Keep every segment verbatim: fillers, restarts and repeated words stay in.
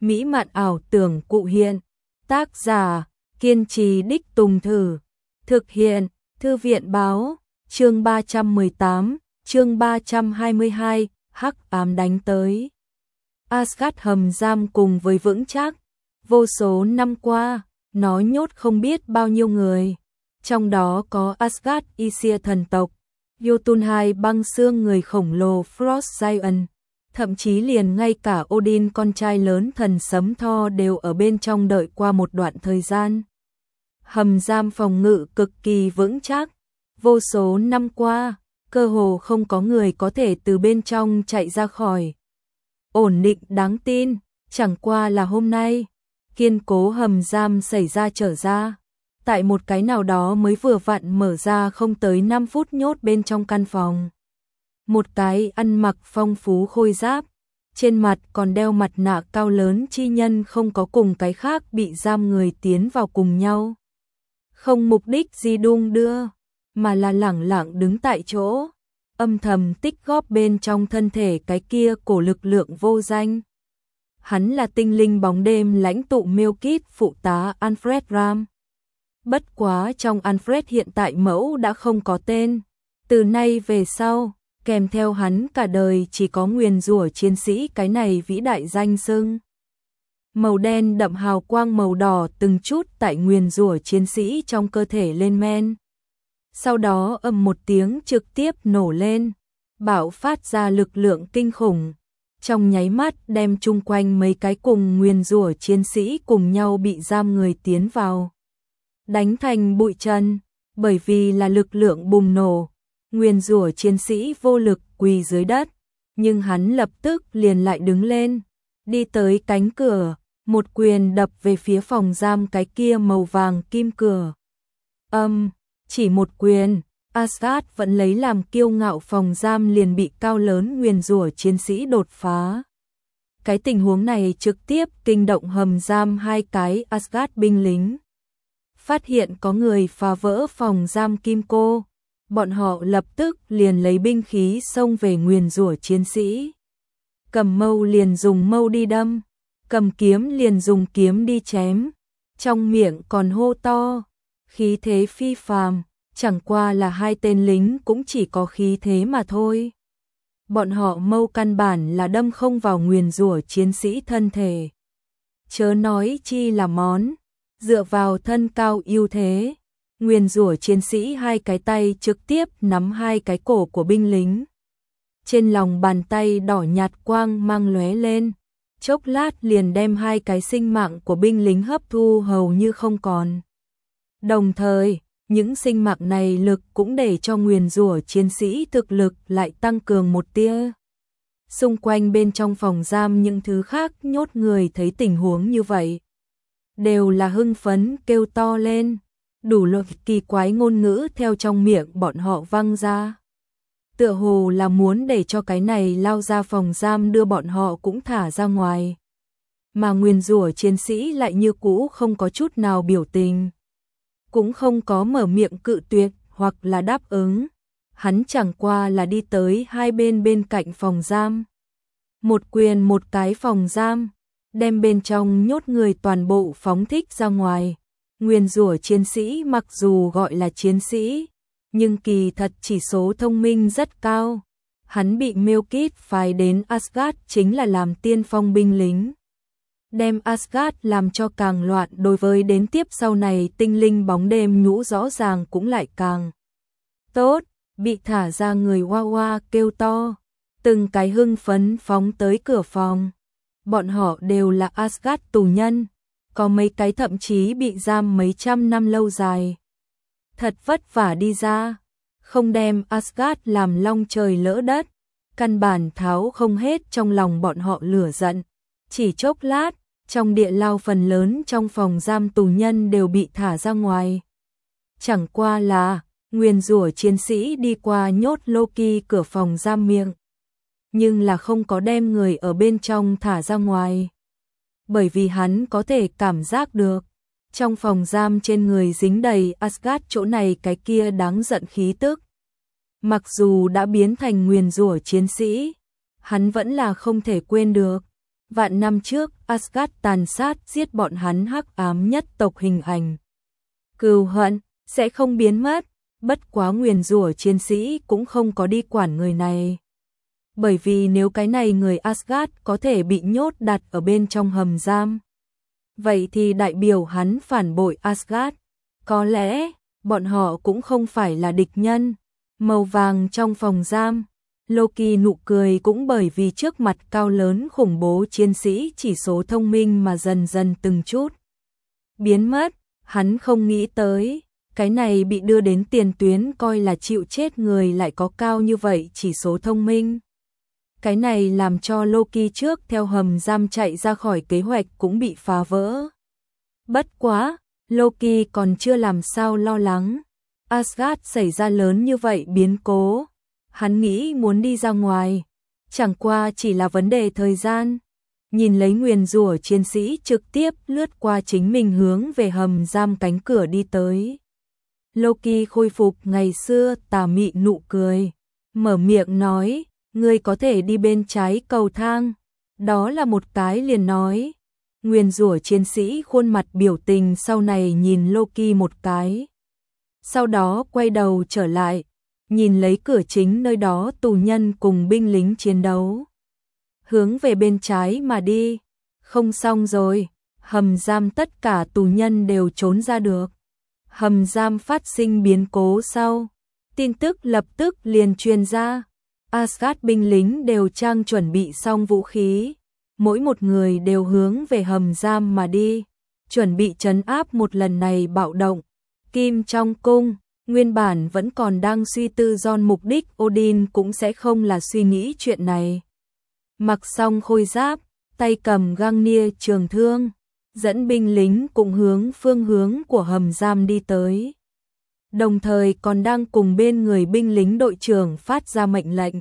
mỹ mạn ảo tưởng cụ hiện. Tác giả, kiên trì đích tùng thử. Thực hiện, Thư viện báo, chương ba trăm mười tám, chương ba trăm hai mươi hai, hắc ám đánh tới. Asgard hầm giam cùng với vững chắc, vô số năm qua, nó nhốt không biết bao nhiêu người. Trong đó có Asgard Isia thần tộc, Jotunheim băng xương người khổng lồ Frost Giant, thậm chí liền ngay cả Odin con trai lớn thần sấm Thor đều ở bên trong đợi qua một đoạn thời gian. Hầm giam phòng ngự cực kỳ vững chắc, vô số năm qua, cơ hồ không có người có thể từ bên trong chạy ra khỏi. Ổn định đáng tin, chẳng qua là hôm nay, kiên cố hầm giam xảy ra trở ra. Tại một cái nào đó mới vừa vặn mở ra không tới năm phút nhốt bên trong căn phòng. Một cái ăn mặc phong phú khôi giáp, trên mặt còn đeo mặt nạ cao lớn chi nhân không có cùng cái khác bị giam người tiến vào cùng nhau. Không mục đích gì đung đưa, mà là lẳng lặng đứng tại chỗ, âm thầm tích góp bên trong thân thể cái kia cổ lực lượng vô danh. Hắn là tinh linh bóng đêm lãnh tụ Milkit phụ tá Alfred Ram. Bất quá trong Alfred hiện tại mẫu đã không có tên, từ nay về sau, kèm theo hắn cả đời chỉ có nguyền rủa chiến sĩ cái này vĩ đại danh xưng. Màu đen đậm hào quang màu đỏ từng chút tại nguyền rủa chiến sĩ trong cơ thể lên men. Sau đó ầm một tiếng trực tiếp nổ lên, bạo phát ra lực lượng kinh khủng, trong nháy mắt đem chung quanh mấy cái cùng nguyền rủa chiến sĩ cùng nhau bị giam người tiến vào. Đánh thành bụi trần, bởi vì là lực lượng bùng nổ, nguyền rủa chiến sĩ vô lực quỳ dưới đất, nhưng hắn lập tức liền lại đứng lên, đi tới cánh cửa, một quyền đập về phía phòng giam cái kia màu vàng kim cửa. Âm, um, chỉ một quyền, Asgard vẫn lấy làm kiêu ngạo phòng giam liền bị cao lớn nguyền rủa chiến sĩ đột phá. Cái tình huống này trực tiếp kinh động hầm giam hai cái Asgard binh lính. Phát hiện có người phá vỡ phòng giam kim cô, bọn họ lập tức liền lấy binh khí xông về nguyền rủa chiến sĩ. Cầm mâu liền dùng mâu đi đâm, cầm kiếm liền dùng kiếm đi chém, trong miệng còn hô to, khí thế phi phàm, chẳng qua là hai tên lính cũng chỉ có khí thế mà thôi. Bọn họ mâu căn bản là đâm không vào nguyền rủa chiến sĩ thân thể. Chớ nói chi là món, dựa vào thân cao ưu thế, nguyền rủa chiến sĩ hai cái tay trực tiếp nắm hai cái cổ của binh lính. Trên lòng bàn tay đỏ nhạt quang mang lóe lên, chốc lát liền đem hai cái sinh mạng của binh lính hấp thu hầu như không còn. Đồng thời, những sinh mạng này lực cũng để cho nguyền rủa chiến sĩ thực lực lại tăng cường một tia. Xung quanh bên trong phòng giam những thứ khác nhốt người thấy tình huống như vậy, đều là hưng phấn kêu to lên, đủ loại kỳ quái ngôn ngữ theo trong miệng bọn họ văng ra. Tựa hồ là muốn để cho cái này lao ra phòng giam đưa bọn họ cũng thả ra ngoài. Mà nguyền rủa chiến sĩ lại như cũ không có chút nào biểu tình, cũng không có mở miệng cự tuyệt hoặc là đáp ứng. Hắn chẳng qua là đi tới hai bên bên cạnh phòng giam. Một quyền một cái phòng giam, đem bên trong nhốt người toàn bộ phóng thích ra ngoài. Nguyền rủa chiến sĩ mặc dù gọi là chiến sĩ, nhưng kỳ thật chỉ số thông minh rất cao. Hắn bị Milkit phái đến Asgard chính là làm tiên phong binh lính. Đem Asgard làm cho càng loạn, đối với đến tiếp sau này tinh linh bóng đêm nhũ rõ ràng cũng lại càng tốt. Bị thả ra người hoa hoa kêu to, từng cái hưng phấn phóng tới cửa phòng. Bọn họ đều là Asgard tù nhân, có mấy cái thậm chí bị giam mấy trăm năm lâu dài. Thật vất vả đi ra, không đem Asgard làm long trời lỡ đất, căn bản tháo không hết trong lòng bọn họ lửa giận. Chỉ chốc lát, trong địa lao phần lớn trong phòng giam tù nhân đều bị thả ra ngoài. Chẳng qua là nguyền rủa chiến sĩ đi qua nhốt Loki cửa phòng giam miệng, nhưng là không có đem người ở bên trong thả ra ngoài. Bởi vì hắn có thể cảm giác được, trong phòng giam trên người dính đầy Asgard chỗ này cái kia đáng giận khí tức. Mặc dù đã biến thành nguyền rủa chiến sĩ, hắn vẫn là không thể quên được. Vạn năm trước, Asgard tàn sát giết bọn hắn hắc ám nhất tộc hình ảnh. Cừu hận sẽ không biến mất, bất quá nguyền rủa chiến sĩ cũng không có đi quản người này. Bởi vì nếu cái này người Asgard có thể bị nhốt đặt ở bên trong hầm giam, vậy thì đại biểu hắn phản bội Asgard. Có lẽ, bọn họ cũng không phải là địch nhân. Màu vàng trong phòng giam, Loki nụ cười cũng bởi vì trước mặt cao lớn khủng bố chiến sĩ chỉ số thông minh mà dần dần từng chút biến mất. Hắn không nghĩ tới, cái này bị đưa đến tiền tuyến coi là chịu chết người lại có cao như vậy chỉ số thông minh. Cái này làm cho Loki trước theo hầm giam chạy ra khỏi kế hoạch cũng bị phá vỡ. Bất quá, Loki còn chưa làm sao lo lắng. Asgard xảy ra lớn như vậy biến cố. Hắn nghĩ muốn đi ra ngoài, chẳng qua chỉ là vấn đề thời gian. Nhìn lấy nguyền rủa chiến sĩ trực tiếp lướt qua chính mình hướng về hầm giam cánh cửa đi tới. Loki khôi phục ngày xưa tà mị nụ cười, mở miệng nói, ngươi có thể đi bên trái cầu thang. Đó là một cái liền nói. Nguyền rủa chiến sĩ khuôn mặt biểu tình sau này nhìn Loki một cái. Sau đó quay đầu trở lại, nhìn lấy cửa chính nơi đó tù nhân cùng binh lính chiến đấu. Hướng về bên trái mà đi. Không xong rồi, hầm giam tất cả tù nhân đều trốn ra được. Hầm giam phát sinh biến cố sau. Tin tức lập tức liền truyền ra. Asgard binh lính đều trang chuẩn bị xong vũ khí. Mỗi một người đều hướng về hầm giam mà đi. Chuẩn bị trấn áp một lần này bạo động. Kim trong cung, nguyên bản vẫn còn đang suy tư John mục đích Odin cũng sẽ không là suy nghĩ chuyện này. Mặc xong khôi giáp, tay cầm Gungnir trường thương, dẫn binh lính cùng hướng phương hướng của hầm giam đi tới. Đồng thời còn đang cùng bên người binh lính đội trưởng phát ra mệnh lệnh.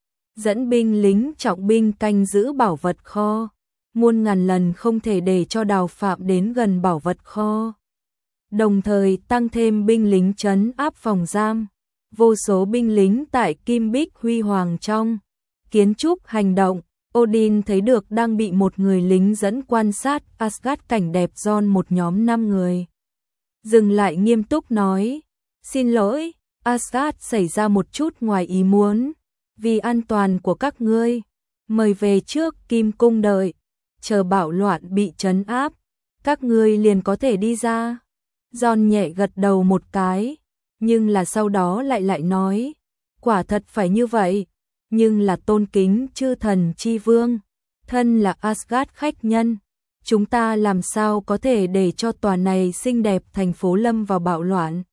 Dẫn binh lính trọng binh canh giữ bảo vật kho, muôn ngàn lần không thể để cho Đào Phạm đến gần bảo vật kho. Đồng thời tăng thêm binh lính trấn áp phòng giam, vô số binh lính tại Kim Bích Huy Hoàng trong kiến trúc hành động. Odin thấy được đang bị một người lính dẫn quan sát Asgard cảnh đẹp John một nhóm năm người. Dừng lại nghiêm túc nói, xin lỗi, Asgard xảy ra một chút ngoài ý muốn, vì an toàn của các ngươi, mời về trước Kim Cung đợi, chờ bạo loạn bị trấn áp, các ngươi liền có thể đi ra. John nhẹ gật đầu một cái, nhưng là sau đó lại lại nói, quả thật phải như vậy, nhưng là tôn kính chư thần chi vương, thân là Asgard khách nhân, chúng ta làm sao có thể để cho tòa này xinh đẹp thành phố lâm vào bạo loạn.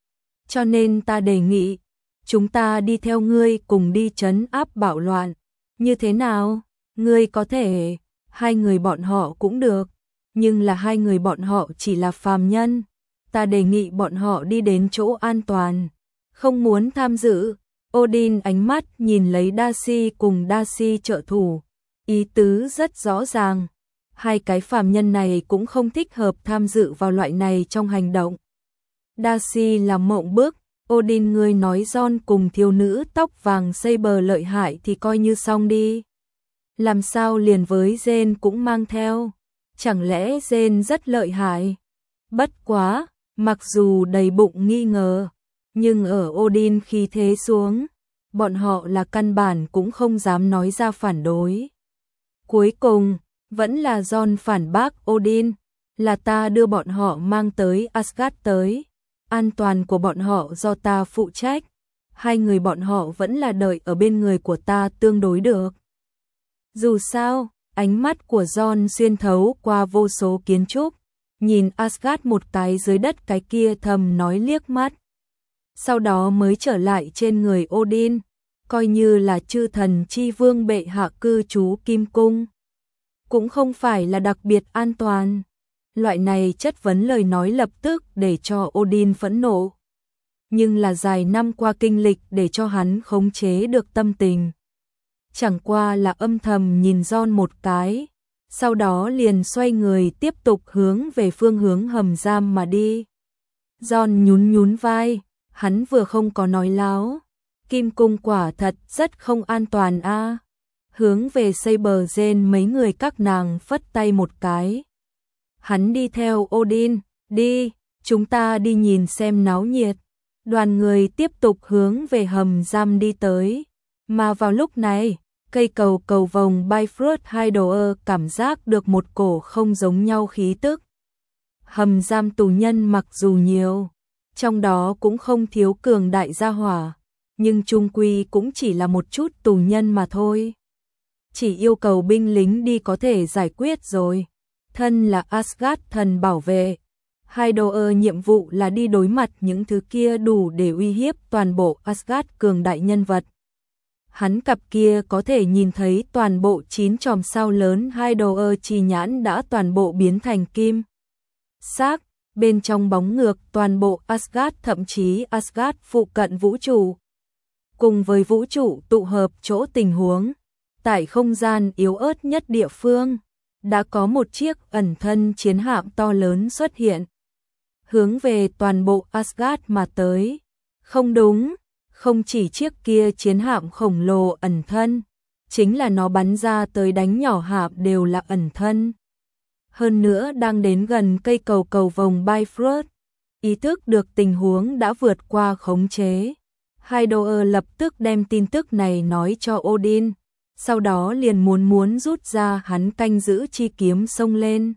Cho nên ta đề nghị, chúng ta đi theo ngươi cùng đi trấn áp bạo loạn, như thế nào? Ngươi có thể, hai người bọn họ cũng được, nhưng là hai người bọn họ chỉ là phàm nhân, ta đề nghị bọn họ đi đến chỗ an toàn, không muốn tham dự. Odin ánh mắt nhìn lấy Darcy cùng Darcy trợ thủ, ý tứ rất rõ ràng, hai cái phàm nhân này cũng không thích hợp tham dự vào loại này trong hành động. Darcy là mộng bức, Odin ngươi nói John cùng thiếu nữ tóc vàng Saber lợi hại thì coi như xong đi. Làm sao liền với Jane cũng mang theo, chẳng lẽ Jane rất lợi hại? Bất quá, mặc dù đầy bụng nghi ngờ, nhưng ở Odin khi thế xuống, bọn họ là căn bản cũng không dám nói ra phản đối. Cuối cùng, vẫn là John phản bác Odin, là ta đưa bọn họ mang tới Asgard tới, an toàn của bọn họ do ta phụ trách, hai người bọn họ vẫn là đợi ở bên người của ta tương đối được. Dù sao, ánh mắt của John xuyên thấu qua vô số kiến trúc, nhìn Asgard một cái dưới đất cái kia thầm nói liếc mắt. Sau đó mới trở lại trên người Odin, coi như là chư thần chi vương bệ hạ cư trú Kim Cung. Cũng không phải là đặc biệt an toàn. Loại này chất vấn lời nói lập tức để cho Odin phẫn nộ. Nhưng là dài năm qua kinh lịch để cho hắn khống chế được tâm tình. Chẳng qua là âm thầm nhìn John một cái, sau đó liền xoay người tiếp tục hướng về phương hướng hầm giam mà đi. John nhún nhún vai, hắn vừa không có nói láo, Kim Cung quả thật rất không an toàn a. À. hướng về Saber Gen mấy người các nàng phất tay một cái. Hắn đi theo Odin, đi, chúng ta đi nhìn xem náo nhiệt. Đoàn người tiếp tục hướng về hầm giam đi tới. Mà vào lúc này, cây cầu cầu vồng Bifrost Hideout cảm giác được một cổ không giống nhau khí tức. Hầm giam tù nhân mặc dù nhiều, trong đó cũng không thiếu cường đại gia hỏa, nhưng chung quy cũng chỉ là một chút tù nhân mà thôi. Chỉ yêu cầu binh lính đi có thể giải quyết rồi. Thân là Asgard thần bảo vệ, Hideout nhiệm vụ là đi đối mặt những thứ kia đủ để uy hiếp toàn bộ Asgard cường đại nhân vật. Hắn cặp kia có thể nhìn thấy toàn bộ chín chòm sao lớn Hideout chi nhãn đã toàn bộ biến thành kim xác, bên trong bóng ngược toàn bộ Asgard, thậm chí Asgard phụ cận vũ trụ. Cùng với vũ trụ tụ hợp chỗ tình huống, tại không gian yếu ớt nhất địa phương, đã có một chiếc ẩn thân chiến hạm to lớn xuất hiện, hướng về toàn bộ Asgard mà tới. Không đúng, không chỉ chiếc kia chiến hạm khổng lồ ẩn thân, chính là nó bắn ra tới đánh nhỏ hạm đều là ẩn thân. Hơn nữa đang đến gần cây cầu cầu vồng Bifrost, ý thức được tình huống đã vượt qua khống chế. Hideout lập tức đem tin tức này nói cho Odin, sau đó liền muốn muốn rút ra hắn canh giữ chi kiếm xông lên,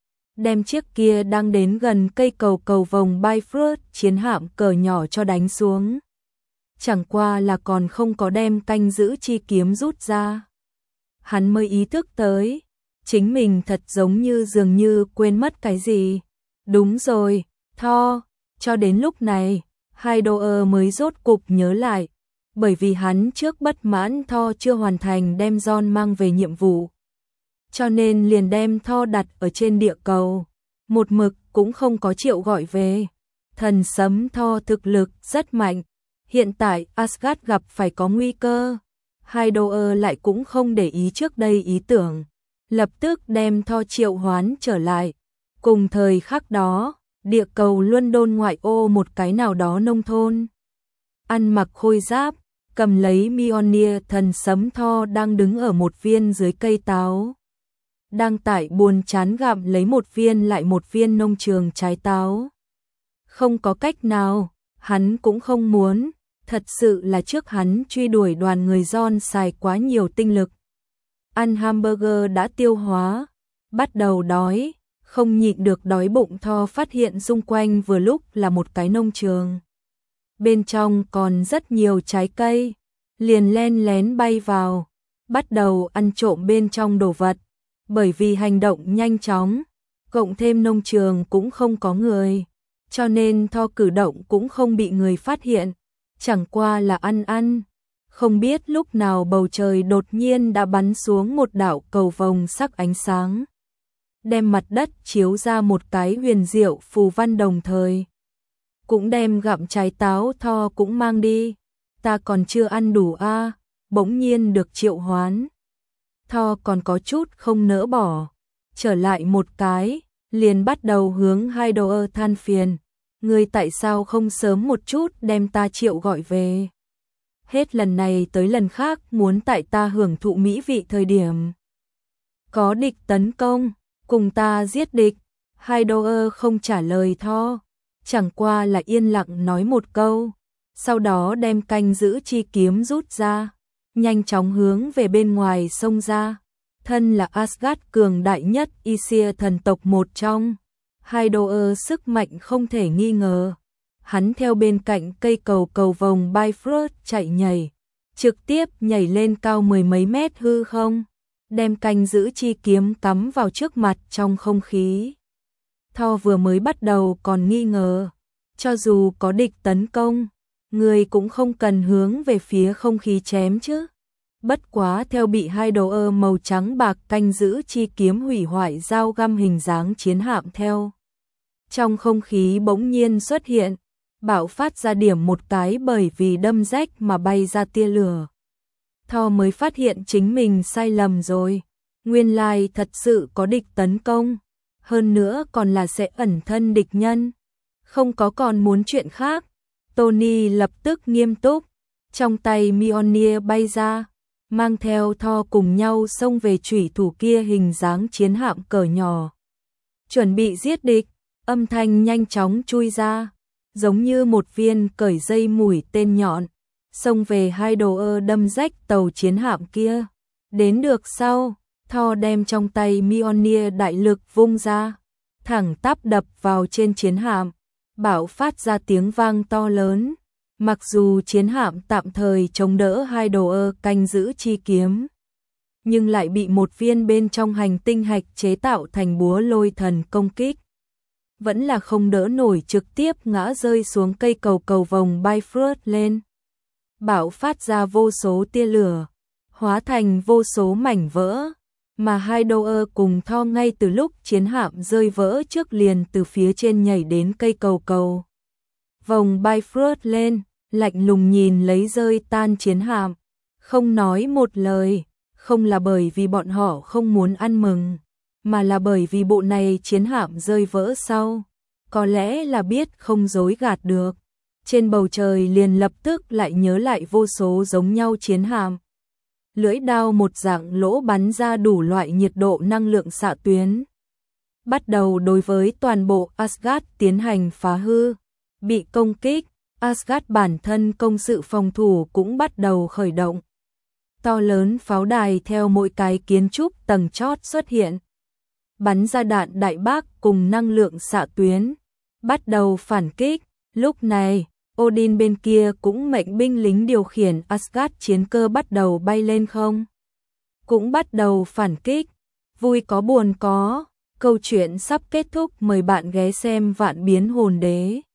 đem chiếc kia đang đến gần cây cầu cầu vồng Bifrost chiến hạm cỡ nhỏ cho đánh xuống. Chẳng qua là còn không có đem canh giữ chi kiếm rút ra, hắn mới ý thức tới, chính mình thật giống như dường như quên mất cái gì. Đúng rồi, Thor. Cho đến lúc này, Hideout mới rốt cục nhớ lại, bởi vì hắn trước bất mãn Thor chưa hoàn thành đem John mang về nhiệm vụ, cho nên liền đem Thor đặt ở trên địa cầu, một mực cũng không có chịu gọi về. Thần sấm Thor thực lực rất mạnh, hiện tại Asgard gặp phải có nguy cơ, Hideout lại cũng không để ý trước đây ý tưởng, lập tức đem Thor triệu hoán trở lại. Cùng thời khắc đó, địa cầu London ngoại ô một cái nào đó nông thôn, ăn mặc khôi giáp, cầm lấy Mjolnir thần sấm Thor đang đứng ở một viên dưới cây táo, đang tại buồn chán gặm lấy một viên lại một viên nông trường trái táo. Không có cách nào, hắn cũng không muốn, thật sự là trước hắn truy đuổi đoàn người John xài quá nhiều tinh lực. Ăn hamburger đã tiêu hóa, bắt đầu đói, không nhịn được đói bụng. Thor phát hiện xung quanh vừa lúc là một cái nông trường, bên trong còn rất nhiều trái cây, liền len lén bay vào, bắt đầu ăn trộm bên trong đồ vật. Bởi vì hành động nhanh chóng, cộng thêm nông trường cũng không có người, cho nên Thor cử động cũng không bị người phát hiện, chẳng qua là ăn ăn. Không biết lúc nào bầu trời đột nhiên đã bắn xuống một đạo cầu vồng sắc ánh sáng, đem mặt đất chiếu ra một cái huyền diệu phù văn, đồng thời cũng đem gặm trái táo Thor cũng mang đi. Ta còn chưa ăn đủ a, à, bỗng nhiên được triệu hoán. Thor còn có chút không nỡ bỏ, trở lại một cái, liền bắt đầu hướng Hideout than phiền, ngươi tại sao không sớm một chút đem ta triệu gọi về? Hết lần này tới lần khác muốn tại ta hưởng thụ mỹ vị thời điểm có địch tấn công, cùng ta giết địch. Hideout không trả lời Thor, chẳng qua là yên lặng nói một câu, sau đó đem canh giữ chi kiếm rút ra, nhanh chóng hướng về bên ngoài xông ra. Thân là Asgard cường đại nhất Aesir thần tộc một trong, Hideout sức mạnh không thể nghi ngờ. Hắn theo bên cạnh cây cầu cầu vồng Bifrost chạy nhảy, trực tiếp nhảy lên cao mười mấy mét hư không, đem canh giữ chi kiếm cắm vào trước mặt trong không khí. Thor vừa mới bắt đầu còn nghi ngờ, cho dù có địch tấn công, người cũng không cần hướng về phía không khí chém chứ. Bất quá theo bị Hideout màu trắng bạc canh giữ chi kiếm hủy hoại dao găm hình dáng chiến hạm theo trong không khí bỗng nhiên xuất hiện, bạo phát ra điểm một cái, bởi vì đâm rách mà bay ra tia lửa. Thor mới phát hiện chính mình sai lầm rồi, nguyên lai thật sự có địch tấn công, hơn nữa còn là sẽ ẩn thân địch nhân, không có còn muốn chuyện khác. Tony lập tức nghiêm túc, trong tay Mjolnir bay ra, mang theo Thor cùng nhau xông về chủy thủ kia hình dáng chiến hạm cỡ nhỏ. Chuẩn bị giết địch, âm thanh nhanh chóng chui ra, giống như một viên cởi dây mũi tên nhọn, xông về hai đồ ơ đâm rách tàu chiến hạm kia. Đến được sau, Thor đem trong tay Mjolnir đại lực vung ra, thẳng tắp đập vào trên chiến hạm, bạo phát ra tiếng vang to lớn. Mặc dù chiến hạm tạm thời chống đỡ hai đồ ơ canh giữ chi kiếm, nhưng lại bị một viên bên trong hành tinh hạch chế tạo thành búa lôi thần công kích. Vẫn là không đỡ nổi, trực tiếp ngã rơi xuống cây cầu cầu vòng Bifrost lên. Bạo phát ra vô số tia lửa, hóa thành vô số mảnh vỡ, mà hai đồ ơ cùng Thor ngay từ lúc chiến hạm rơi vỡ trước liền từ phía trên nhảy đến cây cầu cầu vòng Bifrost lên, lạnh lùng nhìn lấy rơi tan chiến hạm, không nói một lời. Không là bởi vì bọn họ không muốn ăn mừng, mà là bởi vì bộ này chiến hạm rơi vỡ sau, có lẽ là biết không dối gạt được. Trên bầu trời liền lập tức lại nhớ lại vô số giống nhau chiến hạm. Lưỡi đao một dạng lỗ bắn ra đủ loại nhiệt độ năng lượng xạ tuyến, bắt đầu đối với toàn bộ Asgard tiến hành phá hư. Bị công kích, Asgard bản thân công sự phòng thủ cũng bắt đầu khởi động. To lớn pháo đài theo mỗi cái kiến trúc tầng chót xuất hiện, bắn ra đạn đại bác cùng năng lượng xạ tuyến, bắt đầu phản kích. Lúc này, Odin bên kia cũng mệnh binh lính điều khiển Asgard chiến cơ bắt đầu bay lên không, cũng bắt đầu phản kích. Vui có buồn có, câu chuyện sắp kết thúc, mời bạn ghé xem Vạn Biến Hồn Đế.